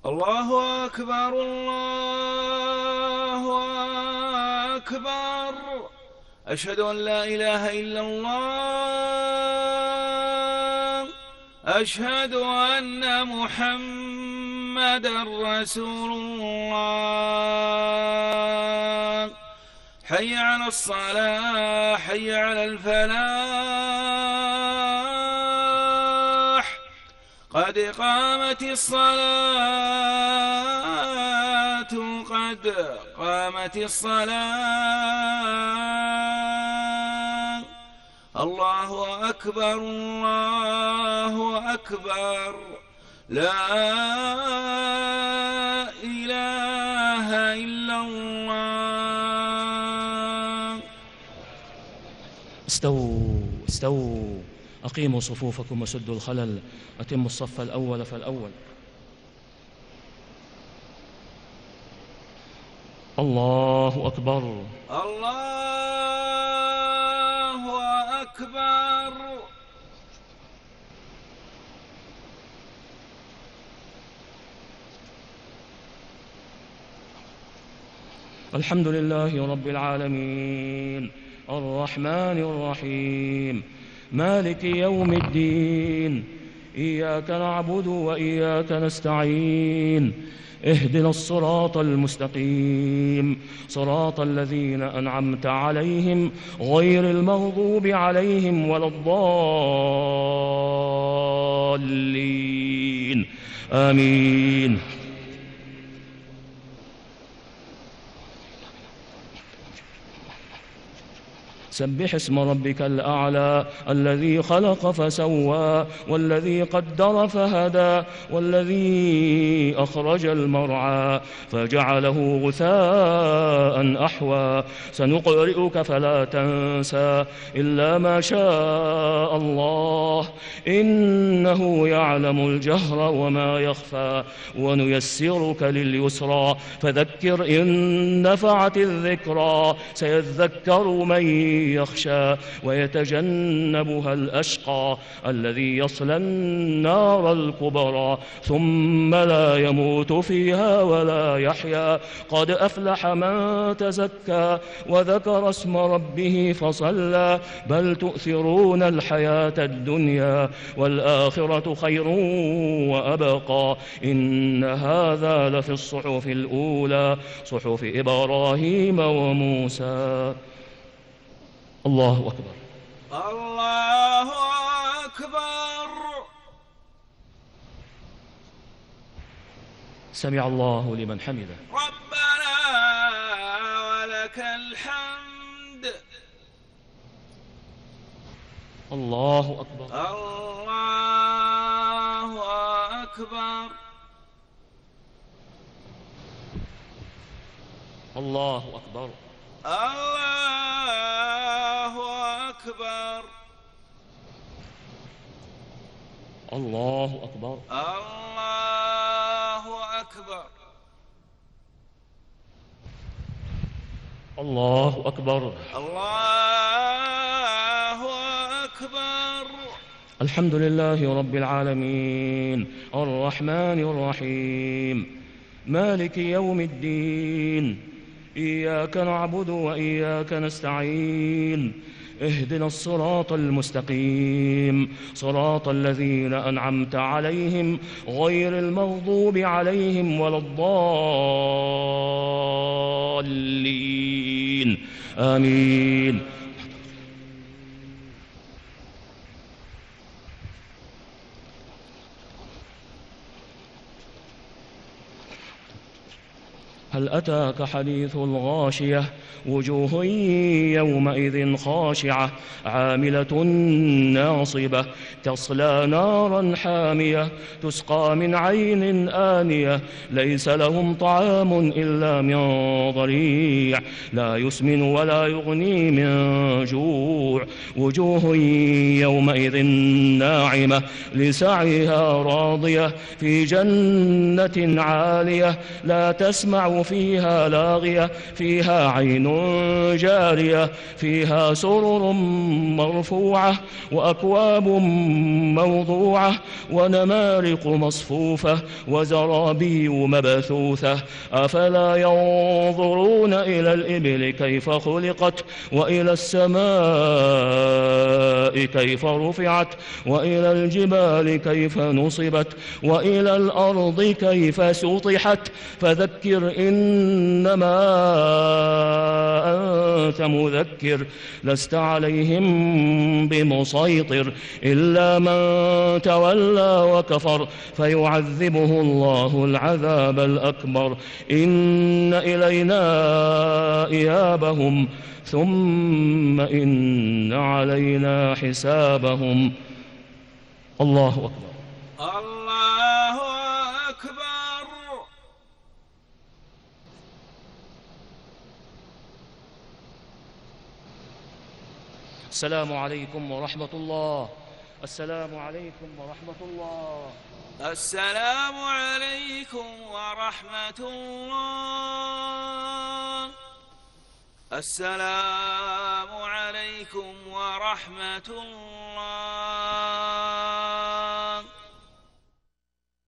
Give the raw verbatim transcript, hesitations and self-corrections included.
الله أكبر الله أكبر. أشهد أن لا إله إلا الله. أشهد أن محمدًا رسول الله. حي على الصلاة، حي على الفلاح، قد قامت الصلاة، قد قامت الصلاة. الله أكبر الله أكبر. لا إله إلا الله. استووا استووا، أقيموا صفوفكم وسدوا الخلل، أتموا الصف الأول فالأول. الله أكبر الله أكبر. الحمد لله رب العالمين، الرحمن الرحيم، مالك يوم الدين، إياك نعبد وإياك نستعين، اهدنا الصراط المستقيم، صراط الذين أنعمت عليهم غير المغضوب عليهم ولا الضالين، آمين. سبح اسم ربك الأعلى، الذي خلق فسوى، والذي قدر فهدى، والذي أخرج المرعى فجعله غثاء أحوى. سنقرئك فلا تنسى إلا ما شاء الله، إنه يعلم الجهر وما يخفى. ونيسرك لليسرى، فذكر إن نفعت الذكرى. سيذكر من يخشى ويتجنبها الأشقى، الذي يصلى النار الكبرى، ثم لا يموت فيها ولا يحيا. قد أفلح من تزكى وذكر اسم ربه فصلى، بل تؤثرون الحياة الدنيا والآخرة خير وأبقى. إن هذا لفي الصحف الأولى، صحف إبراهيم وموسى. الله أكبر الله أكبر. سمع الله لمن حمده. ربنا ولك الحمد. الله أكبر الله أكبر. الله أكبر الله أكبر. الله أكبر الله أكبر. الله أكبر. الله أكبر. الحمد لله رب العالمين، الرحمن الرحيم، مالك يوم الدين، إياك نعبد وإياك نستعين، اهدنا الصراط المستقيم، صراط الذين أنعمت عليهم غير المغضوب عليهم ولا الضالين، آمين. هل أتاك حديث الغاشية؟ وجوه يومئذ خاشعة، عاملة ناصبة، تصلى نارا حامية، تسقى من عين آنية، ليس لهم طعام إلا من ضريع، لا يسمن ولا يغني من جوع. وجوه يومئذ ناعمة، لسعيها راضية، في جنة عالية، لا تسمع فيها لاغية فيها عين جارية فيها سرر مرفوعة وأكواب موضوعة ونمارق مصفوفة وزرابي مبثوثة أفلا ينظرون إلى الإبل كيف خلقت وإلى السماء كيف رفعت وإلى الجبال كيف نصبت وإلى الأرض كيف سطحت فذكر إنما أنت مذكر لست عليهم بمسيطر إلا من تولى وكفر فيعذبه الله العذاب الأكبر إن إلينا إيابهم ثم إن علينا حسابهم. الله أكبر. الله أكبر. السلام عليكم ورحمة الله. السلام عليكم ورحمة الله. السلام عليكم ورحمة الله. السلام عليكم ورحمة الله.